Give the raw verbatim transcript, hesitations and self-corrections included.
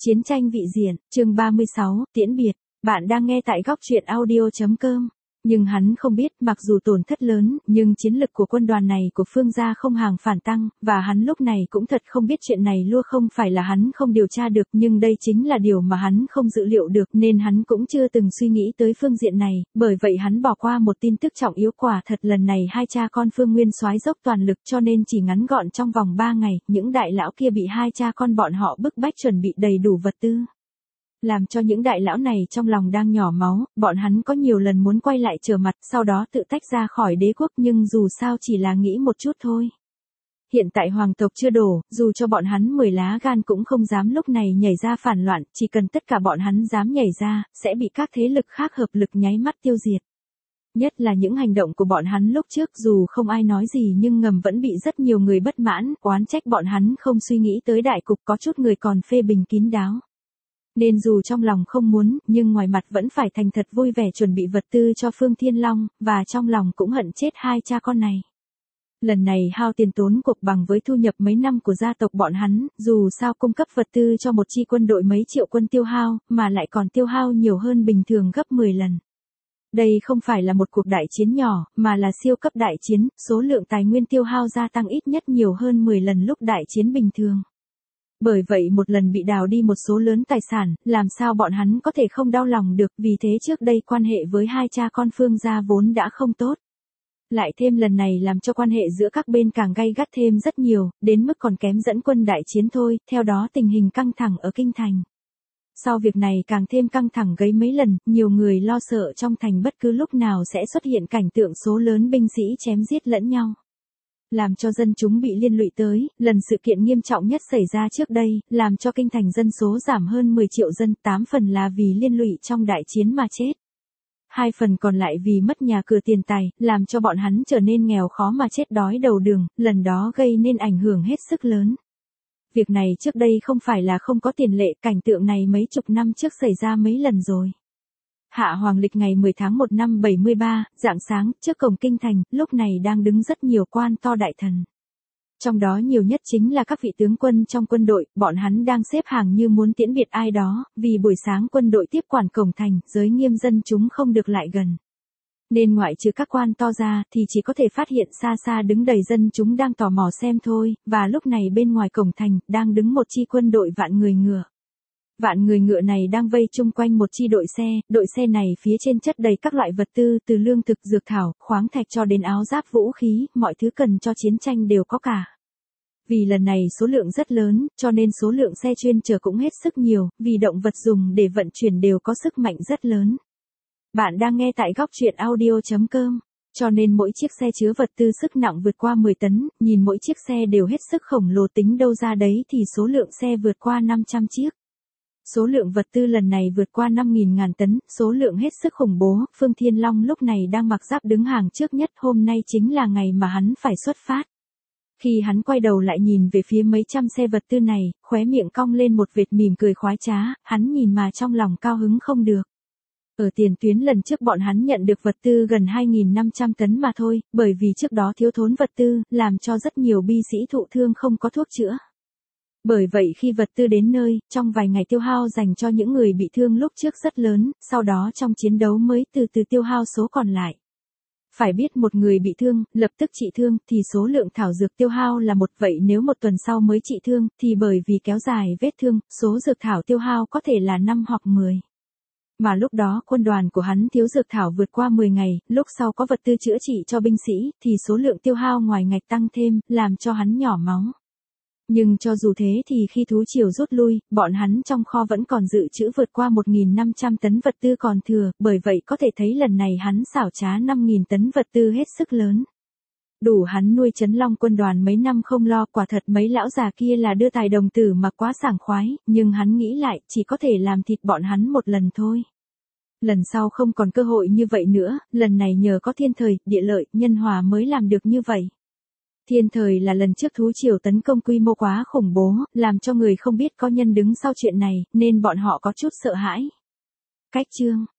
Chiến tranh vị diện, chương ba mươi sáu, tiễn biệt. Bạn đang nghe tại góc truyện audio chấm com. Nhưng hắn không biết, mặc dù tổn thất lớn, nhưng chiến lực của quân đoàn này của Phương gia không hàng phản tăng, và hắn lúc này cũng thật không biết chuyện này luôn không phải là hắn không điều tra được, nhưng đây chính là điều mà hắn không dự liệu được, nên hắn cũng chưa từng suy nghĩ tới phương diện này, bởi vậy hắn bỏ qua một tin tức trọng yếu. Quả thật lần này hai cha con Phương Nguyên soái dốc toàn lực, cho nên chỉ ngắn gọn trong vòng ba ngày, những đại lão kia bị hai cha con bọn họ bức bách chuẩn bị đầy đủ vật tư. Làm cho những đại lão này trong lòng đang nhỏ máu, bọn hắn có nhiều lần muốn quay lại trở mặt, sau đó tự tách ra khỏi đế quốc, nhưng dù sao chỉ là nghĩ một chút thôi. Hiện tại hoàng tộc chưa đổ, dù cho bọn hắn mười lá gan cũng không dám lúc này nhảy ra phản loạn, chỉ cần tất cả bọn hắn dám nhảy ra, sẽ bị các thế lực khác hợp lực nháy mắt tiêu diệt. Nhất là những hành động của bọn hắn lúc trước, dù không ai nói gì nhưng ngầm vẫn bị rất nhiều người bất mãn, oán trách bọn hắn không suy nghĩ tới đại cục, có chút người còn phê bình kín đáo. Nên dù trong lòng không muốn, nhưng ngoài mặt vẫn phải thành thật vui vẻ chuẩn bị vật tư cho Phương Thiên Long, và trong lòng cũng hận chết hai cha con này. Lần này hao tiền tốn cuộc bằng với thu nhập mấy năm của gia tộc bọn hắn, dù sao cung cấp vật tư cho một chi quân đội mấy triệu quân tiêu hao, mà lại còn tiêu hao nhiều hơn bình thường gấp mười lần. Đây không phải là một cuộc đại chiến nhỏ, mà là siêu cấp đại chiến, số lượng tài nguyên tiêu hao gia tăng ít nhất nhiều hơn mười lần lúc đại chiến bình thường. Bởi vậy một lần bị đào đi một số lớn tài sản, làm sao bọn hắn có thể không đau lòng được, vì thế trước đây quan hệ với hai cha con Phương gia vốn đã không tốt. Lại thêm lần này làm cho quan hệ giữa các bên càng gay gắt thêm rất nhiều, đến mức còn kém dẫn quân đại chiến thôi, theo đó tình hình căng thẳng ở kinh thành. Sau việc này càng thêm căng thẳng gấy mấy lần, nhiều người lo sợ trong thành bất cứ lúc nào sẽ xuất hiện cảnh tượng số lớn binh sĩ chém giết lẫn nhau. Làm cho dân chúng bị liên lụy tới, lần sự kiện nghiêm trọng nhất xảy ra trước đây, làm cho kinh thành dân số giảm hơn mười triệu dân, tám phần là vì liên lụy trong đại chiến mà chết. Hai phần còn lại vì mất nhà cửa tiền tài, làm cho bọn hắn trở nên nghèo khó mà chết đói đầu đường, lần đó gây nên ảnh hưởng hết sức lớn. Việc này trước đây không phải là không có tiền lệ, cảnh tượng này mấy chục năm trước xảy ra mấy lần rồi. Hạ Hoàng lịch ngày mười tháng một năm bảy mươi ba, rạng sáng, trước cổng kinh thành, lúc này đang đứng rất nhiều quan to đại thần. Trong đó nhiều nhất chính là các vị tướng quân trong quân đội, bọn hắn đang xếp hàng như muốn tiễn biệt ai đó, vì buổi sáng quân đội tiếp quản cổng thành, giới nghiêm dân chúng không được lại gần. Nên ngoại trừ các quan to ra, thì chỉ có thể phát hiện xa xa đứng đầy dân chúng đang tò mò xem thôi, và lúc này bên ngoài cổng thành, đang đứng một chi quân đội vạn người ngựa. Vạn người ngựa này đang vây chung quanh một chi đội xe, đội xe này phía trên chất đầy các loại vật tư từ lương thực, dược thảo, khoáng thạch cho đến áo giáp vũ khí, mọi thứ cần cho chiến tranh đều có cả. Vì lần này số lượng rất lớn, cho nên số lượng xe chuyên chở cũng hết sức nhiều, vì động vật dùng để vận chuyển đều có sức mạnh rất lớn. Bạn đang nghe tại góc truyện audio chấm com. Cho nên mỗi chiếc xe chứa vật tư sức nặng vượt qua mười tấn, nhìn mỗi chiếc xe đều hết sức khổng lồ, tính đâu ra đấy thì số lượng xe vượt qua năm trăm chiếc. Số lượng vật tư lần này vượt qua năm nghìn ngàn tấn, số lượng hết sức khủng bố. Phương Thiên Long lúc này đang mặc giáp đứng hàng trước nhất, hôm nay chính là ngày mà hắn phải xuất phát. Khi hắn quay đầu lại nhìn về phía mấy trăm xe vật tư này, khóe miệng cong lên một vệt mỉm cười khoái trá, hắn nhìn mà trong lòng cao hứng không được. Ở tiền tuyến lần trước bọn hắn nhận được vật tư gần hai nghìn năm trăm tấn mà thôi, bởi vì trước đó thiếu thốn vật tư, làm cho rất nhiều binh sĩ thụ thương không có thuốc chữa. Bởi vậy khi vật tư đến nơi, trong vài ngày tiêu hao dành cho những người bị thương lúc trước rất lớn, sau đó trong chiến đấu mới từ từ tiêu hao số còn lại. Phải biết một người bị thương, lập tức trị thương, thì số lượng thảo dược tiêu hao là một, vậy nếu một tuần sau mới trị thương, thì bởi vì kéo dài vết thương, số dược thảo tiêu hao có thể là năm hoặc mười. Mà lúc đó quân đoàn của hắn thiếu dược thảo vượt qua mười ngày, lúc sau có vật tư chữa trị cho binh sĩ, thì số lượng tiêu hao ngoài ngạch tăng thêm, làm cho hắn nhỏ máu. Nhưng cho dù thế thì khi thú triều rút lui, bọn hắn trong kho vẫn còn dự trữ vượt qua một nghìn năm trăm tấn vật tư còn thừa, bởi vậy có thể thấy lần này hắn xảo trá năm nghìn tấn vật tư hết sức lớn. Đủ hắn nuôi Trấn Long quân đoàn mấy năm không lo, quả thật mấy lão già kia là đưa tài đồng tử mà quá sảng khoái, nhưng hắn nghĩ lại, chỉ có thể làm thịt bọn hắn một lần thôi. Lần sau không còn cơ hội như vậy nữa, lần này nhờ có thiên thời, địa lợi, nhân hòa mới làm được như vậy. Thiên thời là lần trước thú triều tấn công quy mô quá khủng bố, làm cho người không biết có nhân đứng sau chuyện này, nên bọn họ có chút sợ hãi. Cách chương